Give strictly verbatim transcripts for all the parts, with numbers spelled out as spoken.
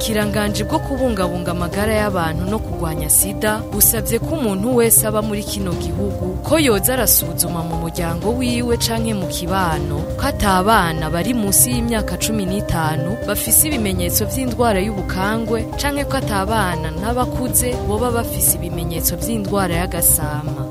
ubushikiranganje bwo kubungabunga amagara y'abantu no kurwanya sida busabye ko umuntu wese aba muri kino gihugu ko yoza arasuzuma mu muryango wiwe canke mu kibano ko atabana bari munsi y'imyaka cumi n'itanu bafise ibimenyetso vy'indwara y'ubukangwe canke ko atabana n'abakuze boba bafise ibimenyetso vy'indwara y'agasama.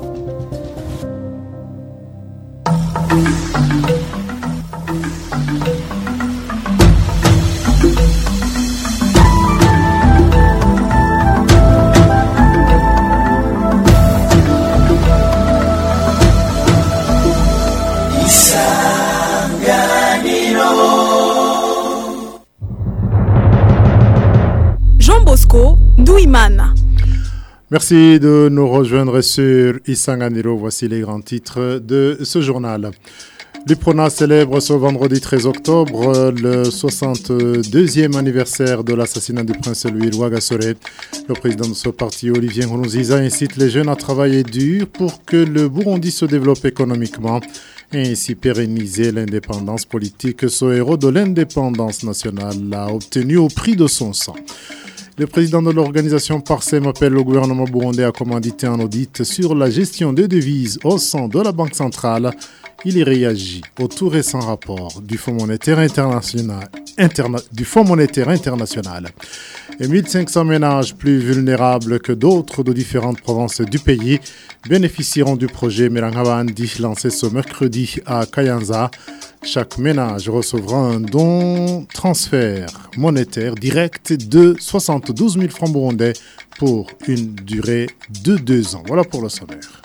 Jean Bosco Douimana. Merci de nous rejoindre sur Isanganiro. Voici les grands titres de ce journal. L'Uprona célèbre ce vendredi treize octobre le soixante-deuxième anniversaire de l'assassinat du prince Louis Rwagasore. Le président de ce parti, Olivier Nkurunziza, incite les jeunes à travailler dur pour que le Burundi se développe économiquement et ainsi pérenniser l'indépendance politique. Ce héros de l'indépendance nationale l'a obtenu au prix de son sang. Le président de l'organisation Parsem appelle le gouvernement burundais à commanditer un audit sur la gestion des devises au sein de la Banque centrale. Il y réagit au tout récent rapport du Fonds monétaire international. Interna- du Fonds monétaire international. Et mille cinq cents ménages plus vulnérables que d'autres de différentes provinces du pays bénéficieront du projet Merangabandi lancé ce mercredi à Kayanza. Chaque ménage recevra un don transfert monétaire direct de soixante-douze mille francs burundais pour une durée de deux ans. Voilà pour le sommaire.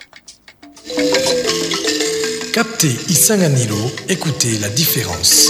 Captez Isanganiro, écoutez la différence.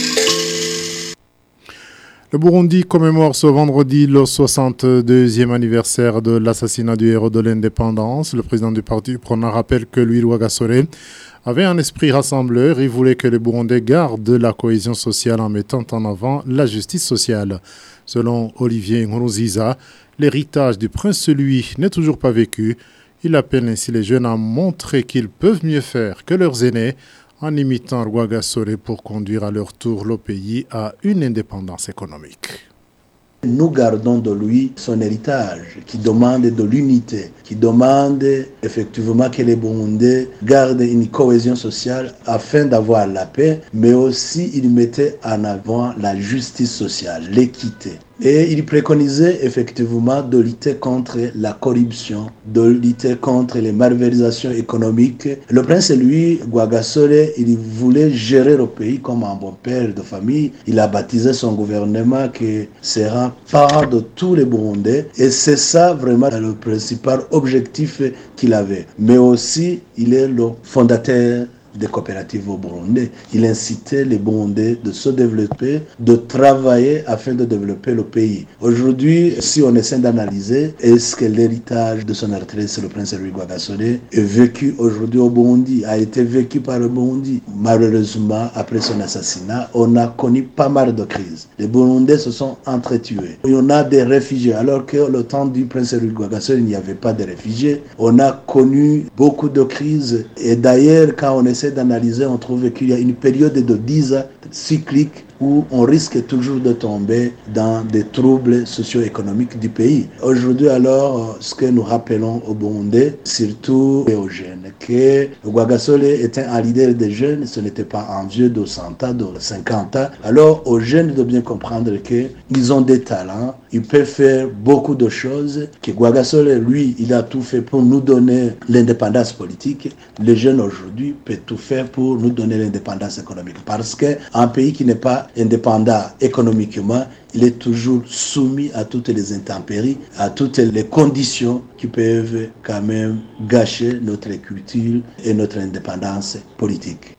Le Burundi commémore ce vendredi le soixante-deuxième anniversaire de l'assassinat du héros de l'indépendance. Le président du parti Uprona rappelle que Louis Rwagasore avait un esprit rassembleur. Il voulait que les Burundais gardent la cohésion sociale en mettant en avant la justice sociale. Selon Olivier Nkurunziza, l'héritage du prince Louis n'est toujours pas vécu. Il appelle ainsi les jeunes à montrer qu'ils peuvent mieux faire que leurs aînés en imitant Rwagasore pour conduire à leur tour le pays à une indépendance économique. Nous gardons de lui son héritage qui demande de l'unité, qui demande effectivement que les Burundais gardent une cohésion sociale afin d'avoir la paix, mais aussi il mettait en avant la justice sociale, l'équité. Et il préconisait effectivement de lutter contre la corruption, de lutter contre les malversations économiques. Le prince, lui, Rwagasore, il voulait gérer le pays comme un bon père de famille. Il a baptisé son gouvernement qui sera parent de tous les Burundais. Et c'est ça vraiment le principal objectif qu'il avait. Mais aussi, il est le fondateur des coopératives au Burundi. Il incitait les Burundais de se développer, de travailler afin de développer le pays. Aujourd'hui, si on essaie d'analyser, est-ce que l'héritage de son retraite, le prince Louis Rwagasore, est vécu aujourd'hui au Burundi, a été vécu par le Burundi? Malheureusement, après son assassinat, on a connu pas mal de crises. Les Burundais se sont entretués. Il y en a des réfugiés, alors que le temps du prince Louis Rwagasore, il n'y avait pas de réfugiés. On a connu beaucoup de crises. Et d'ailleurs, quand on essaie d'analyser, on trouve qu'il y a une période de dix ans cyclique où on risque toujours de tomber dans des troubles socio-économiques du pays. Aujourd'hui alors, ce que nous rappelons aux Burundais, surtout aux jeunes, que Rwagasore était un leader des jeunes, ce n'était pas un vieux de cent ans, de cinquante ans. Alors aux jeunes de bien comprendre qu'ils ont des talents, ils peuvent faire beaucoup de choses, que Rwagasore, lui, il a tout fait pour nous donner l'indépendance politique. Les jeunes aujourd'hui peuvent tout faire pour nous donner l'indépendance économique. Parce qu'un pays qui n'est pas indépendant économiquement, il est toujours soumis à toutes les intempéries, à toutes les conditions qui peuvent quand même gâcher notre culture et notre indépendance politique.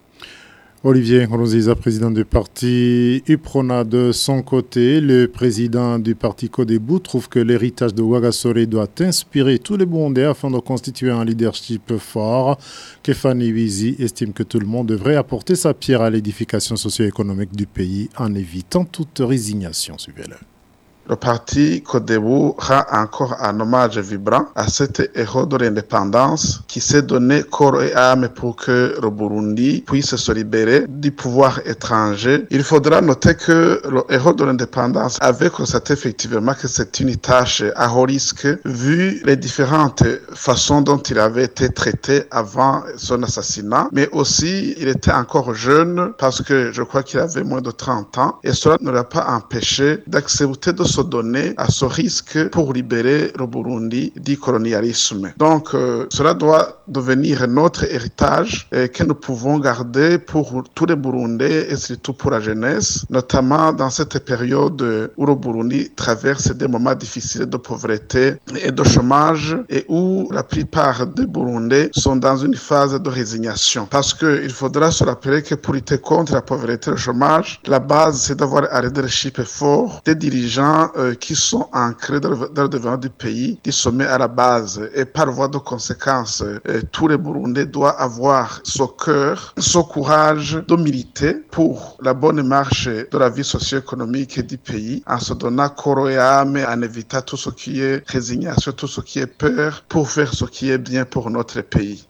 Olivier Nkurunziza, président du parti Uprona. De son côté, le président du parti Codebu trouve que l'héritage de Rwagasore doit inspirer tous les Burundais afin de constituer un leadership fort. Kefani Wizi estime que tout le monde devrait apporter sa pierre à l'édification socio-économique du pays en évitant toute résignation. Suivez-le. le parti Codebu rend encore un hommage vibrant à cet héros de l'indépendance qui s'est donné corps et âme pour que le Burundi puisse se libérer du pouvoir étranger. Il faudra noter que le héros de l'indépendance avait constaté effectivement que c'est une tâche à haut risque vu les différentes façons dont il avait été traité avant son assassinat, mais aussi il était encore jeune parce que je crois qu'il avait moins de trente ans et cela ne l'a pas empêché d'accepter de se donner à ce risque pour libérer le Burundi du colonialisme. Donc euh, cela doit devenir notre héritage et que nous pouvons garder pour tous les Burundais et surtout pour la jeunesse, notamment dans cette période où le Burundi traverse des moments difficiles de pauvreté et de chômage et où la plupart des Burundais sont dans une phase de résignation. Parce qu'il faudra se rappeler que pour lutter contre la pauvreté et le chômage, la base c'est d'avoir un leadership fort, des dirigeants euh, qui sont ancrés dans le, dans le développement du pays, du sommet à la base. Et par voie de conséquence, euh, tous les Burundais doivent avoir ce cœur, ce courage de militer pour la bonne marche de la vie socio-économique du pays, en se donnant corps et âme, en évitant tout ce qui est résignation, tout ce qui est peur, pour faire ce qui est bien pour notre pays.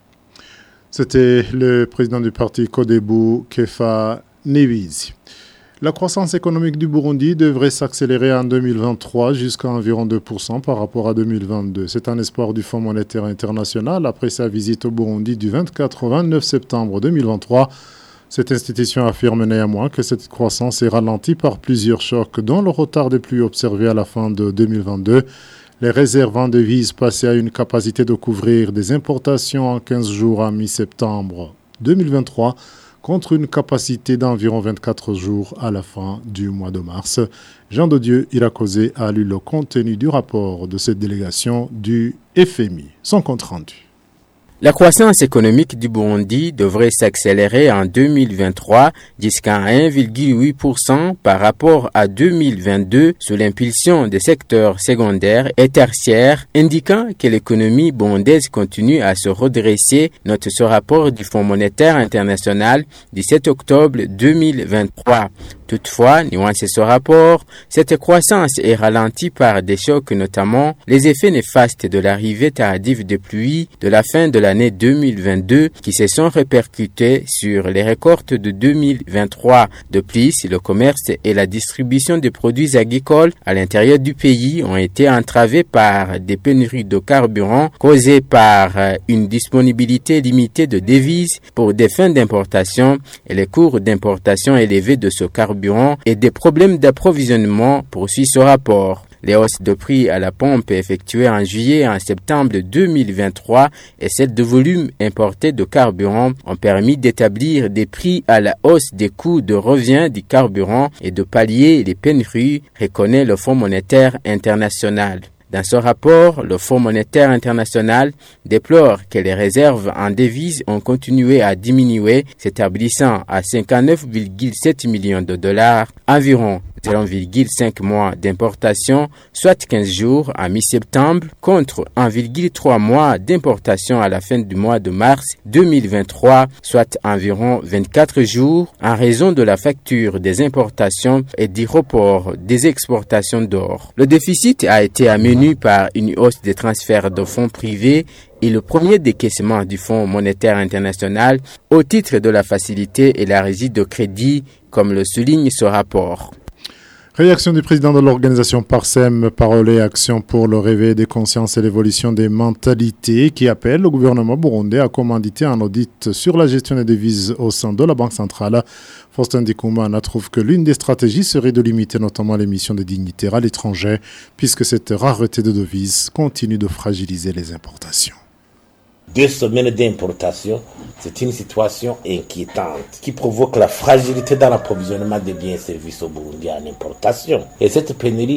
C'était le président du parti Codebu, Kefa Nibizi. La croissance économique du Burundi devrait s'accélérer en deux mille vingt-trois jusqu'à environ deux pour cent par rapport à deux mille vingt-deux. C'est un espoir du Fonds monétaire international après sa visite au Burundi du vingt-quatre au vingt-neuf septembre deux mille vingt-trois. Cette institution affirme néanmoins que cette croissance est ralentie par plusieurs chocs, dont le retard des pluies observé à la fin de deux mille vingt-deux. Les réserves en devises passaient à une capacité de couvrir des importations en quinze jours à mi-septembre deux mille vingt-trois contre une capacité d'environ vingt-quatre jours à la fin du mois de mars. Jean de Dieu Irakoze a lu le contenu du rapport de cette délégation du F M I. Son compte rendu. La croissance économique du Burundi devrait s'accélérer en deux mille vingt-trois jusqu'à un virgule huit pour cent par rapport à deux mille vingt-deux sous l'impulsion des secteurs secondaires et tertiaires, indiquant que l'économie burundaise continue à se redresser, note ce rapport du Fonds monétaire international du sept octobre deux mille vingt-trois. Toutefois, nuance ce rapport, cette croissance est ralentie par des chocs, notamment les effets néfastes de l'arrivée tardive des pluies de la fin de l'année deux mille vingt-deux qui se sont répercutés sur les récoltes de deux mille vingt-trois. De plus, le commerce et la distribution des produits agricoles à l'intérieur du pays ont été entravés par des pénuries de carburant causées par une disponibilité limitée de devises pour des fins d'importation et les cours d'importation élevés de ce carburant et des problèmes d'approvisionnement, poursuit ce rapport. Les hausses de prix à la pompe effectuées en juillet et en septembre deux mille vingt-trois et celles de volume importé de carburant ont permis d'établir des prix à la hausse des coûts de revient du carburant et de pallier les pénuries, reconnaît le Fonds monétaire international. Dans ce rapport, le Fonds monétaire international déplore que les réserves en devises ont continué à diminuer, s'établissant à cinquante-neuf virgule sept millions de dollars, environ zéro virgule cinq mois d'importation, soit quinze jours à mi-septembre, contre un virgule trois mois d'importation à la fin du mois de mars deux mille vingt-trois, soit environ vingt-quatre jours, en raison de la facture des importations et du report des exportations d'or. Le déficit a été amené par une hausse des transferts de fonds privés et le premier décaissement du Fonds monétaire international au titre de la facilité élargie de crédit, comme le souligne ce rapport. Réaction du président de l'organisation Parsem, Parole et Action pour le réveil des consciences et l'évolution des mentalités, qui appelle le gouvernement burundais à commanditer un audit sur la gestion des devises au sein de la Banque centrale. Faustin Dikoumana trouve que l'une des stratégies serait de limiter notamment l'émission des dignitaires à l'étranger, puisque cette rareté de devises continue de fragiliser les importations. Deux semaines d'importation, c'est une situation inquiétante qui provoque la fragilité dans l'approvisionnement des biens et services au Burundi en importation. Et cette pénurie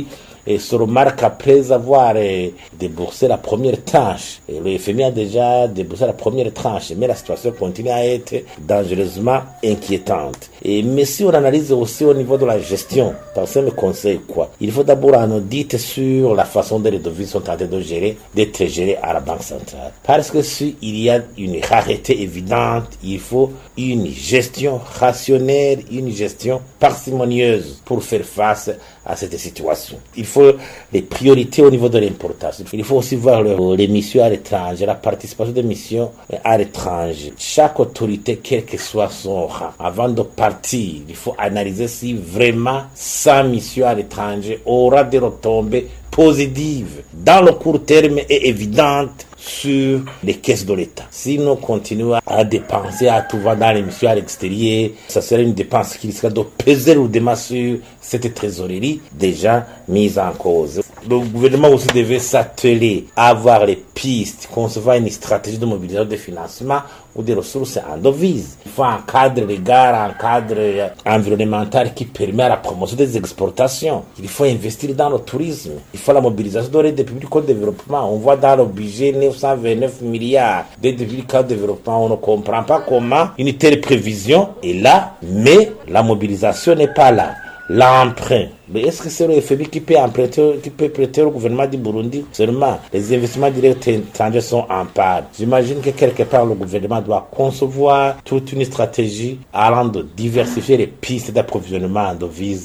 et se remarque après avoir euh, déboursé la première tranche. Et le F M I a déjà déboursé la première tranche, mais la situation continue à être dangereusement inquiétante. Et, mais si on analyse aussi au niveau de la gestion, parce que me conseille quoi? Il faut d'abord un audit sur la façon dont les devises sont en train de gérer, d'être gérées à la Banque centrale. Parce que s'il y a une rareté évidente, il faut une gestion rationnelle, une gestion parcimonieuse pour faire face à cette situation. Il faut les priorités au niveau de l'importation. Il faut aussi voir le, les missions à l'étranger, la participation des missions à l'étranger. Chaque autorité, quel que soit son rang, avant de partir, il faut analyser si vraiment sa mission à l'étranger aura des retombées positives dans le court terme et évidentes sur les caisses de l'État. Si nous continuons à dépenser à tout va dans les missions à l'extérieur, ça serait une dépense qui risquerait de peser lourdement sur cette trésorerie déjà mise en cause. Le gouvernement aussi devait s'atteler à avoir les pistes, concevoir une stratégie de mobilisation de financement ou des ressources en devises. Il faut un cadre légal, un cadre environnemental qui permet la promotion des exportations. Il faut investir dans le tourisme. Il faut la mobilisation de l'aide publique au développement. On voit dans le budget neuf cent vingt-neuf milliards d'aide publique au développement. On ne comprend pas comment une telle prévision est là, mais la mobilisation n'est pas là. L'emprunt. Mais est-ce que c'est le F M I qui peut emprunter, qui peut prêter au gouvernement du Burundi? Seulement, les investissements directs étrangers sont en part. J'imagine que quelque part, le gouvernement doit concevoir toute une stratégie allant de diversifier les pistes d'approvisionnement en devises.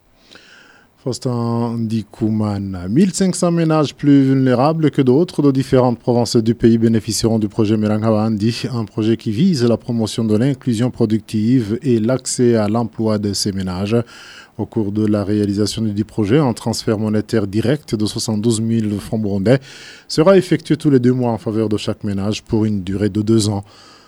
Faustin Ndikoumane. mille cinq cents ménages plus vulnérables que d'autres de différentes provinces du pays bénéficieront du projet Merangabandi, un projet qui vise la promotion de l'inclusion productive et l'accès à l'emploi de ces ménages. Au cours de la réalisation du projet, un transfert monétaire direct de soixante-douze mille francs burundais sera effectué tous les deux mois en faveur de chaque ménage pour une durée de deux ans.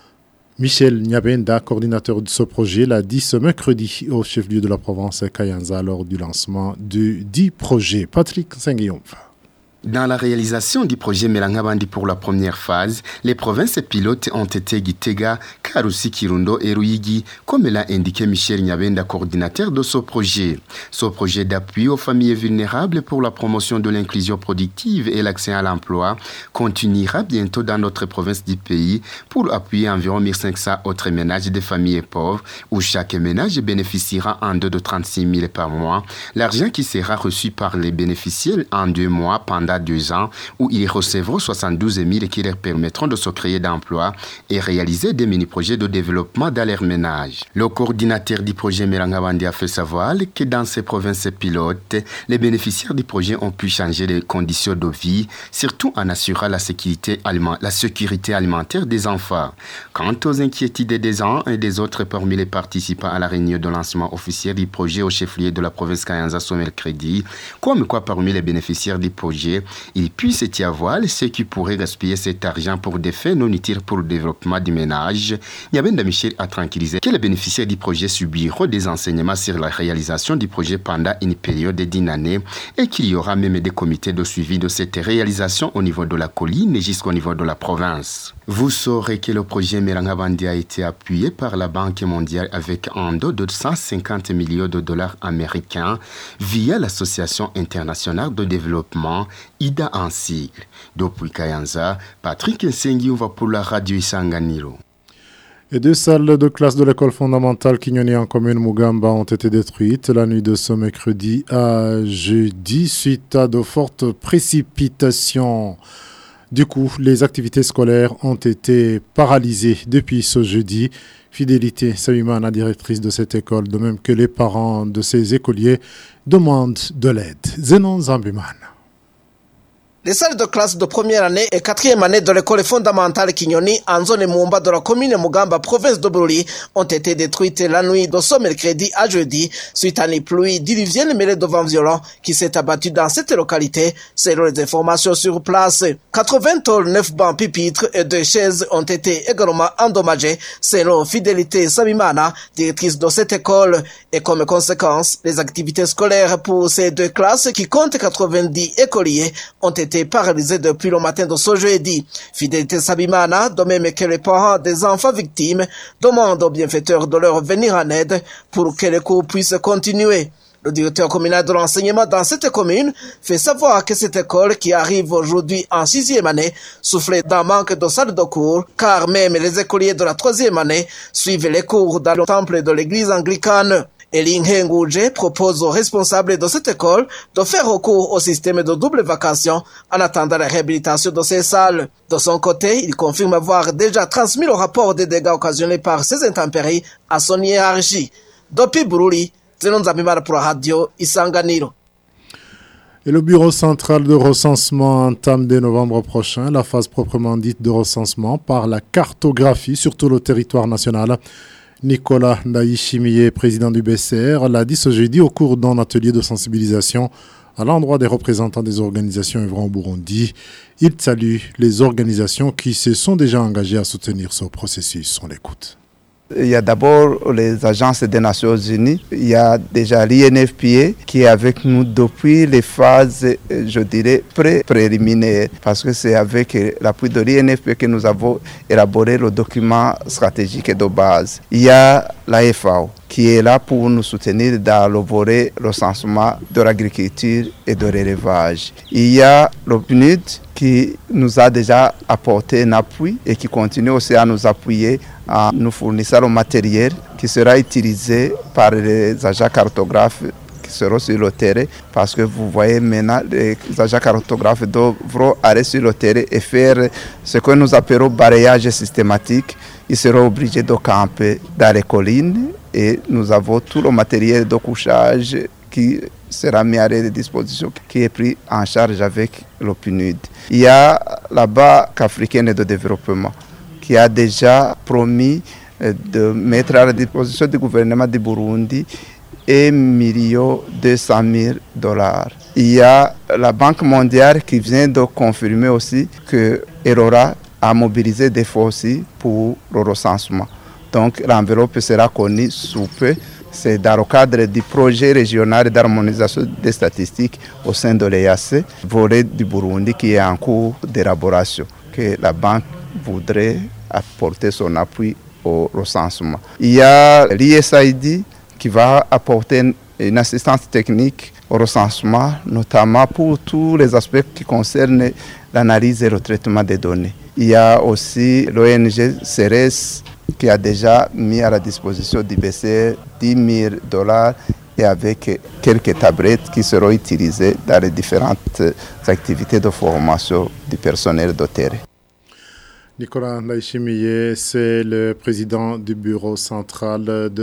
Michel Nyabenda, coordinateur de ce projet, l'a dit ce mercredi au chef-lieu de la province Kayanza lors du lancement du dit projet. Patrick Senguillon. Dans la réalisation du projet Merangabandi pour la première phase, les provinces pilotes ont été Gitega, Karusi, Kirundo et Ruyigi, comme l'a indiqué Michel Nyabenda, coordinateur de ce projet. Ce projet d'appui aux familles vulnérables pour la promotion de l'inclusion productive et l'accès à l'emploi continuera bientôt dans notre province du pays pour appuyer environ mille cinq cents autres ménages de familles pauvres où chaque ménage bénéficiera en deux de trente-six mille par mois. L'argent qui sera reçu par les bénéficiaires en deux mois pendant deux ans où ils recevront soixante-douze mille qui leur permettront de se créer d'emplois et réaliser des mini-projets de développement dans leur ménage. Le coordinateur du projet Merangabandi a fait savoir que dans ces provinces pilotes, les bénéficiaires du projet ont pu changer les conditions de vie, surtout en assurant la sécurité, aliment, la sécurité alimentaire des enfants. Quant aux inquiétudes des uns et des autres parmi les participants à la réunion de lancement officiel du projet au chef-lieu de la province Kayanza ce mercredi, comme quoi parmi les bénéficiaires du projet, il puisse y avoir ceux qui pourraient gaspiller cet argent pour des fins non utiles pour le développement du ménage. Nyabenda Michel a tranquillisé que les bénéficiaires du projet subiront des enseignements sur la réalisation du projet pendant une période d'une année et qu'il y aura même des comités de suivi de cette réalisation au niveau de la colline jusqu'au niveau de la province. Vous saurez que le projet Merangabandi a été appuyé par la Banque mondiale avec un don de cent cinquante millions de dollars américains via l'Association internationale de développement I D A en sigle. Depuis Kayanza, Patrick Nsengi va pour la radio Isanganiro. Et deux salles de classe de l'école fondamentale Kinyoni en commune Mugamba ont été détruites la nuit de ce mercredi à jeudi suite à de fortes précipitations. Du coup, les activités scolaires ont été paralysées depuis ce jeudi. Fidélité Saïmana, directrice de cette école, de même que les parents de ces écoliers, demandent de l'aide. Zenon Zambiman. Les salles de classe de première année et quatrième année de l'école fondamentale Kinyoni en zone Mumba de la commune Mugamba, province de Bururi, ont été détruites la nuit de ce mercredi à jeudi suite à une pluie diluvienne mêlée de vents violents qui s'est abattue dans cette localité. Selon les informations sur place, quatre-vingt-neuf bancs pupitres et deux chaises ont été également endommagés selon Fidélité Sabimana, directrice de cette école. Et comme conséquence, les activités scolaires pour ces deux classes qui comptent quatre-vingt-dix écoliers ont été paralysés depuis le matin de ce jeudi. Fidélité Sabimana, de même que les parents des enfants victimes, demandent aux bienfaiteurs de leur venir en aide pour que les cours puissent continuer. Le directeur communal de l'enseignement dans cette commune fait savoir que cette école, qui arrive aujourd'hui en sixième année, souffrait d'un manque de salles de cours, car même les écoliers de la troisième année suivent les cours dans le temple de l'église anglicane. Eline Hengouje propose aux responsables de cette école de faire recours au système de double vacation en attendant la réhabilitation de ces salles. De son côté, il confirme avoir déjà transmis le rapport des dégâts occasionnés par ces intempéries à son hiérarchie. Dopi Bururi, Zenonzamimara pour la radio Isanganiro. Et le bureau central de recensement entame dès novembre prochain la phase proprement dite de recensement par la cartographie sur tout le territoire national. Nicolas Ndaïchimiye, président du B C R, l'a dit ce jeudi au cours d'un atelier de sensibilisation à l'endroit des représentants des organisations œuvrant au Burundi. Il salue les organisations qui se sont déjà engagées à soutenir ce processus. On l'écoute. Il y a d'abord les agences des Nations Unies, il y a déjà l'I N F P A qui est avec nous depuis les phases, je dirais, pré-préliminaires, parce que c'est avec l'appui de l'I N F P A que nous avons élaboré le document stratégique de base. Il y a la F A O qui est là pour nous soutenir dans le volet recensement de l'agriculture et de l'élevage. Il y a le P N U D qui nous a déjà apporté un appui et qui continue aussi à nous appuyer en nous fournissant le matériel qui sera utilisé par les agents cartographes qui seront sur le terrain, parce que vous voyez maintenant les agents cartographes devront aller sur le terrain et faire ce que nous appelons balayage systématique. Ils seront obligés de camper dans les collines et nous avons tout le matériel de couchage qui sera mis à leur disposition, qui est pris en charge avec le P N U D. Il y a la Banque africaine de développement qui a déjà promis de mettre à la disposition du gouvernement du Burundi un million deux cent mille dollars. Il y a la Banque mondiale qui vient de confirmer aussi qu'elle aura à mobiliser des fonds aussi pour le recensement. Donc l'enveloppe sera connue sous peu. C'est dans le cadre du projet régional d'harmonisation des statistiques au sein de l'E A C, volet du Burundi qui est en cours d'élaboration, que la banque voudrait apporter son appui au recensement. Il y a l'I S I D qui va apporter une assistance technique au recensement, notamment pour tous les aspects qui concernent l'analyse et le traitement des données. Il y a aussi l'O N G C E R E S qui a déjà mis à la disposition du B C R dix mille dollars et avec quelques tablettes qui seront utilisées dans les différentes activités de formation du personnel de terrain. Nicolas Ndaïchimiye, c'est le président du bureau central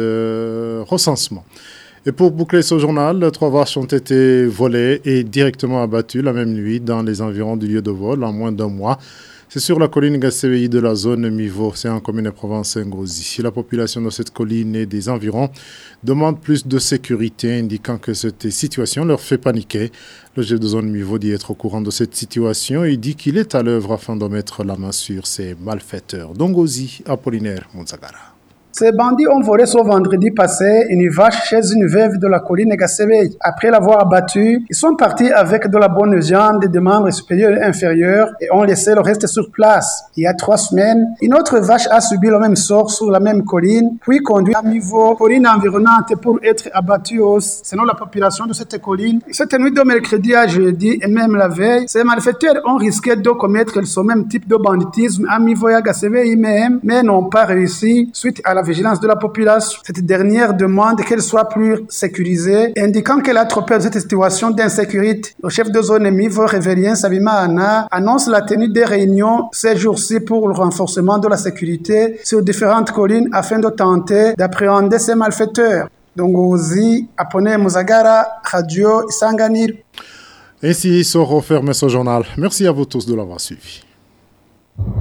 de recensement. Et pour boucler ce journal, trois vaches ont été volées et directement abattues la même nuit dans les environs du lieu de vol en moins d'un mois. C'est sur la colline Gassébéi de la zone Mivo, c'est en commune de Provence-Ngozi. La population de cette colline et des environs demande plus de sécurité, indiquant que cette situation leur fait paniquer. Le chef de zone Mivo dit être au courant de cette situation et dit qu'il est à l'œuvre afin de mettre la main sur ces malfaiteurs. Dongozi, Apollinaire Monzagara. Ces bandits ont volé ce vendredi passé une vache chez une veuve de la colline Gassébéi. Après l'avoir abattue, ils sont partis avec de la bonne viande des membres supérieurs et inférieurs et ont laissé le reste sur place. Il y a trois semaines, une autre vache a subi le même sort sur la même colline, puis conduit à Mivo, colline environnante, pour être abattue aussi, selon la population de cette colline. Cette nuit de mercredi à jeudi et même la veille, ces malfaiteurs ont risqué de commettre ce même type de banditisme à Mivo et à Gassébéi même, mais n'ont pas réussi suite à la vigilance de la population. Cette dernière demande qu'elle soit plus sécurisée, indiquant qu'elle a trop peur de cette situation d'insécurité. Le chef de zone Mivo, Révérien Sabimana, annonce la tenue des réunions ces jours-ci pour le renforcement de la sécurité sur différentes collines afin de tenter d'appréhender ces malfaiteurs. Dongozi, Apone Muzagara, Radio Isanganiro. Ainsi se referme ce journal. Merci à vous tous de l'avoir suivi.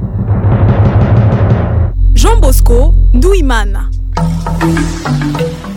Jean Bosco Douimana.